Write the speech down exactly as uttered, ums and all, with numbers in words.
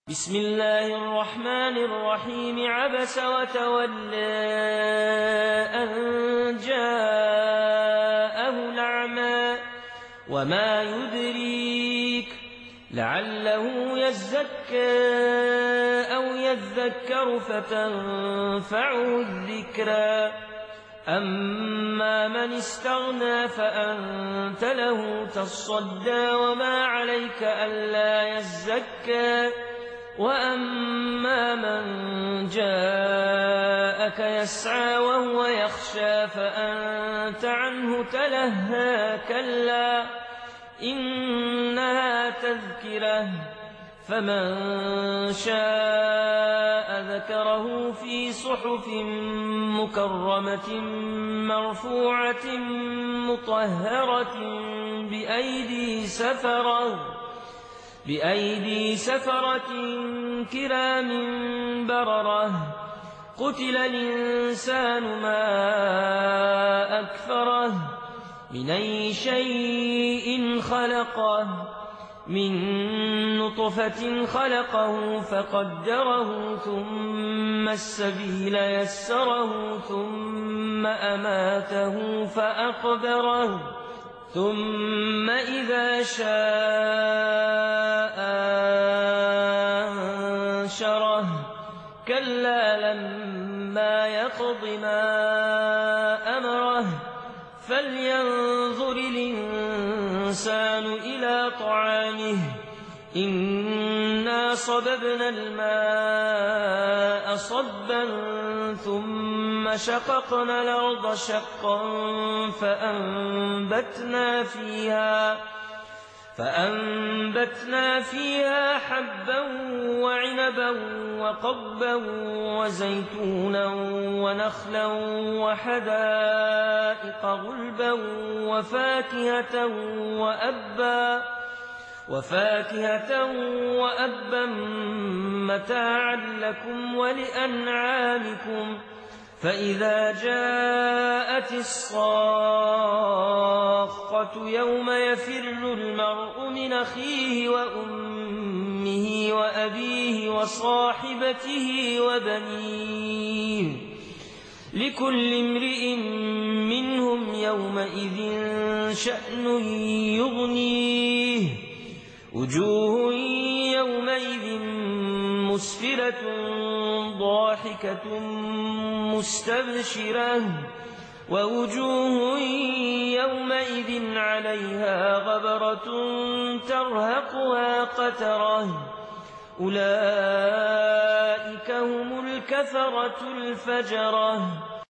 بسم الله الرحمن الرحيم عبس وتولى أن جاءه الأعمى وما يدريك لعله يزكى أو يذكر فتنفعه الذكرى أما من استغنى فأنت له تصدى وما عليك ألا يزكى وأما من جاءك يسعى وهو يخشى فأنت عنه تلهى كلا إنها تذكرة فمن شاء ذكره في صحف مكرمة مرفوعة مطهرة بأيدي سفرة بأيدي سفرة كرام بررة قتل الإنسان ما أكفره من أي شيء خلقه من نطفة خلقه فقدره ثم السبيل يسره ثم أماته فأقبره ثم إذا شاء أنشره كلا لما يقض ما أمره فلينظر الإنسان إلى طعامه إنا صببنا الماء صبا ثم شققنا الأرض شقا فأنبتنا فيها فأنبتنا فيها حبا وعنبا وقضبا وزيتونا ونخلا وحدائق غلبا وفاكهة وأبا وفاكهة وأبا متاعا لكم ولأنعامكم فإذا جاءت الصاخة يوم يفر المرء من أخيه وأمه وأبيه وصاحبته وبنيه لكل امرئ منهم يومئذ شأن يغنيه وجوه يومئذ مسفرة ضاحكة مستبشرة ووجوه يومئذ عليها غبرة ترهقها قترة أولئك هم الكفرة الفجرة.